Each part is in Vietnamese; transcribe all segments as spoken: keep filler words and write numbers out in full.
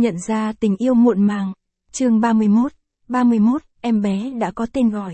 Nhận ra tình yêu muộn màng. Chương ba mươi mốt. ba mươi mốt, em bé đã có tên gọi.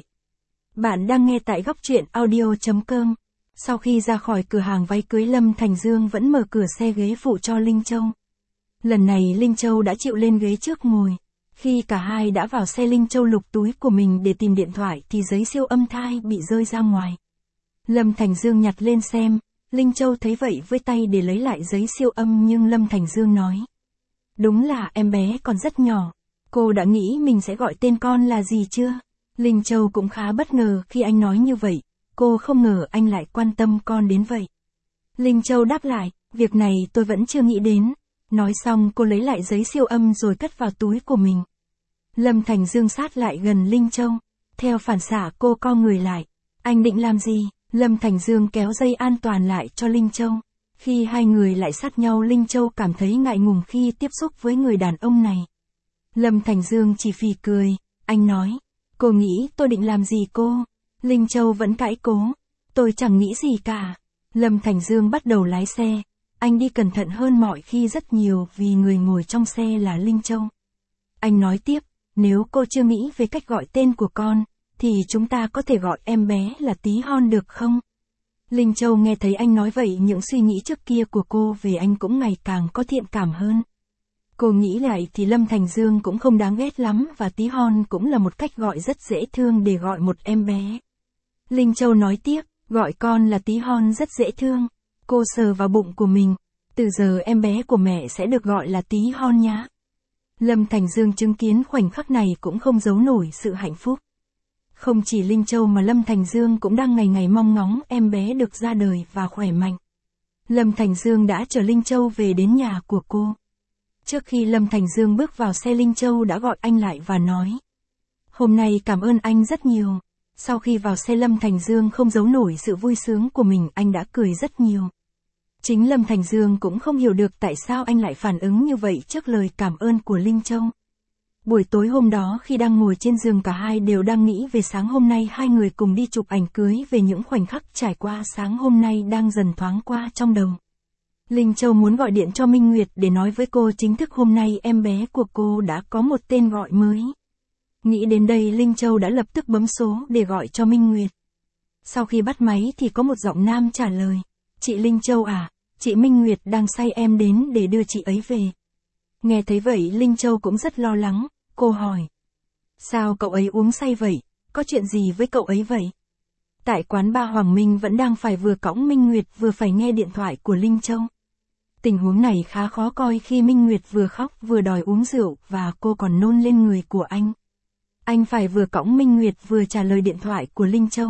Bạn đang nghe tại góc truyện audio chấm com. Sau khi ra khỏi cửa hàng váy cưới, Lâm Thành Dương vẫn mở cửa xe ghế phụ cho Linh Châu. Lần này Linh Châu đã chịu lên ghế trước ngồi. Khi cả hai đã vào xe, Linh Châu lục túi của mình để tìm điện thoại thì giấy siêu âm thai bị rơi ra ngoài. Lâm Thành Dương nhặt lên xem. Linh Châu thấy vậy vươn tay để lấy lại giấy siêu âm, nhưng Lâm Thành Dương nói: đúng là em bé còn rất nhỏ. Cô đã nghĩ mình sẽ gọi tên con là gì chưa? Linh Châu cũng khá bất ngờ khi anh nói như vậy. Cô không ngờ anh lại quan tâm con đến vậy. Linh Châu đáp lại: việc này tôi vẫn chưa nghĩ đến. Nói xong cô lấy lại giấy siêu âm rồi cất vào túi của mình. Lâm Thành Dương sát lại gần Linh Châu. Theo phản xạ cô co người lại. Anh định làm gì? Lâm Thành Dương kéo dây an toàn lại cho Linh Châu. Khi hai người lại sát nhau, Linh Châu cảm thấy ngại ngùng khi tiếp xúc với người đàn ông này. Lâm Thành Dương chỉ phì cười. Anh nói: cô nghĩ tôi định làm gì cô? Linh Châu vẫn cãi cố: tôi chẳng nghĩ gì cả. Lâm Thành Dương bắt đầu lái xe. Anh đi cẩn thận hơn mọi khi rất nhiều vì người ngồi trong xe là Linh Châu. Anh nói tiếp: nếu cô chưa nghĩ về cách gọi tên của con, thì chúng ta có thể gọi em bé là Tí Hon được không? Linh Châu nghe thấy anh nói vậy, những suy nghĩ trước kia của cô về anh cũng ngày càng có thiện cảm hơn. Cô nghĩ lại thì Lâm Thành Dương cũng không đáng ghét lắm, và Tí Hon cũng là một cách gọi rất dễ thương để gọi một em bé. Linh Châu nói tiếp: gọi con là Tí Hon rất dễ thương. Cô sờ vào bụng của mình. Từ giờ em bé của mẹ sẽ được gọi là Tí Hon nhá. Lâm Thành Dương chứng kiến khoảnh khắc này cũng không giấu nổi sự hạnh phúc. Không chỉ Linh Châu mà Lâm Thành Dương cũng đang ngày ngày mong ngóng em bé được ra đời và khỏe mạnh. Lâm Thành Dương đã chở Linh Châu về đến nhà của cô. Trước khi Lâm Thành Dương bước vào xe, Linh Châu đã gọi anh lại và nói: hôm nay cảm ơn anh rất nhiều. Sau khi vào xe, Lâm Thành Dương không giấu nổi sự vui sướng của mình, anh đã cười rất nhiều. Chính Lâm Thành Dương cũng không hiểu được tại sao anh lại phản ứng như vậy trước lời cảm ơn của Linh Châu. Buổi tối hôm đó, khi đang ngồi trên giường, cả hai đều đang nghĩ về sáng hôm nay hai người cùng đi chụp ảnh cưới, về những khoảnh khắc trải qua sáng hôm nay đang dần thoáng qua trong đầu. Linh Châu muốn gọi điện cho Minh Nguyệt để nói với cô chính thức hôm nay em bé của cô đã có một tên gọi mới. Nghĩ đến đây, Linh Châu đã lập tức bấm số để gọi cho Minh Nguyệt. Sau khi bắt máy thì có một giọng nam trả lời: chị Linh Châu à, chị Minh Nguyệt đang say, em đến để đưa chị ấy về. Nghe thấy vậy, Linh Châu cũng rất lo lắng. Cô hỏi: sao cậu ấy uống say vậy? Có chuyện gì với cậu ấy vậy? Tại quán bar, Hoàng Minh vẫn đang phải vừa cõng Minh Nguyệt vừa phải nghe điện thoại của Linh Châu. Tình huống này khá khó coi khi Minh Nguyệt vừa khóc vừa đòi uống rượu và cô còn nôn lên người của anh. Anh phải vừa cõng Minh Nguyệt vừa trả lời điện thoại của Linh Châu.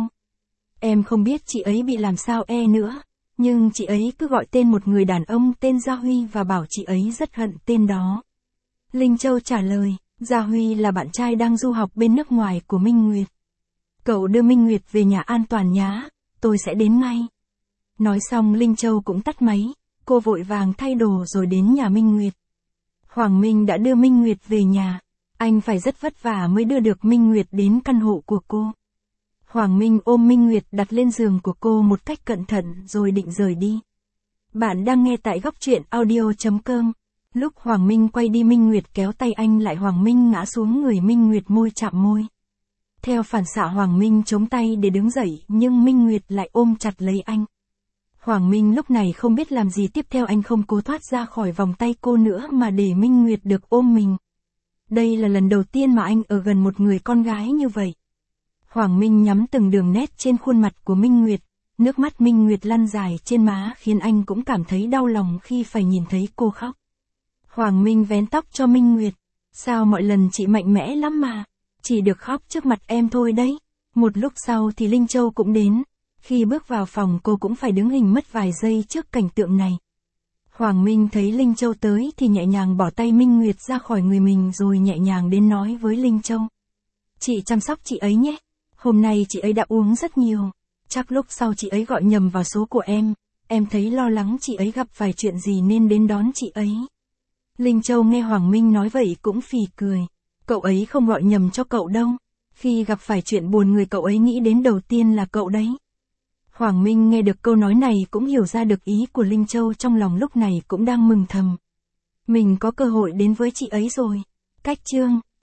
Em không biết chị ấy bị làm sao e nữa, nhưng chị ấy cứ gọi tên một người đàn ông tên Gia Huy và bảo chị ấy rất hận tên đó. Linh Châu trả lời: Gia Huy là bạn trai đang du học bên nước ngoài của Minh Nguyệt. Cậu đưa Minh Nguyệt về nhà an toàn nhá, tôi sẽ đến ngay. Nói xong Linh Châu cũng tắt máy. Cô vội vàng thay đồ rồi đến nhà Minh Nguyệt. Hoàng Minh đã đưa Minh Nguyệt về nhà. Anh phải rất vất vả mới đưa được Minh Nguyệt đến căn hộ của cô. Hoàng Minh ôm Minh Nguyệt đặt lên giường của cô một cách cẩn thận rồi định rời đi. Bạn đang nghe tại góc truyện audio chấm com. Lúc Hoàng Minh quay đi, Minh Nguyệt kéo tay anh lại. Hoàng Minh ngã xuống người Minh Nguyệt, môi chạm môi. Theo phản xạ Hoàng Minh chống tay để đứng dậy, nhưng Minh Nguyệt lại ôm chặt lấy anh. Hoàng Minh lúc này không biết làm gì tiếp theo, anh không cố thoát ra khỏi vòng tay cô nữa mà để Minh Nguyệt được ôm mình. Đây là lần đầu tiên mà anh ở gần một người con gái như vậy. Hoàng Minh nhắm từng đường nét trên khuôn mặt của Minh Nguyệt. Nước mắt Minh Nguyệt lăn dài trên má khiến anh cũng cảm thấy đau lòng khi phải nhìn thấy cô khóc. Hoàng Minh vén tóc cho Minh Nguyệt. Sao mọi lần chị mạnh mẽ lắm mà, chỉ được khóc trước mặt em thôi đấy. Một lúc sau thì Linh Châu cũng đến. Khi bước vào phòng, cô cũng phải đứng hình mất vài giây trước cảnh tượng này. Hoàng Minh thấy Linh Châu tới thì nhẹ nhàng bỏ tay Minh Nguyệt ra khỏi người mình rồi nhẹ nhàng đến nói với Linh Châu: chị chăm sóc chị ấy nhé. Hôm nay chị ấy đã uống rất nhiều. Chắc lúc sau chị ấy gọi nhầm vào số của em. Em thấy lo lắng chị ấy gặp phải chuyện gì nên đến đón chị ấy. Linh Châu nghe Hoàng Minh nói vậy cũng phì cười. Cậu ấy không gọi nhầm cho cậu đâu. Khi gặp phải chuyện buồn, người cậu ấy nghĩ đến đầu tiên là cậu đấy. Hoàng Minh nghe được câu nói này cũng hiểu ra được ý của Linh Châu, trong lòng lúc này cũng đang mừng thầm. Mình có cơ hội đến với chị ấy rồi. Cách chương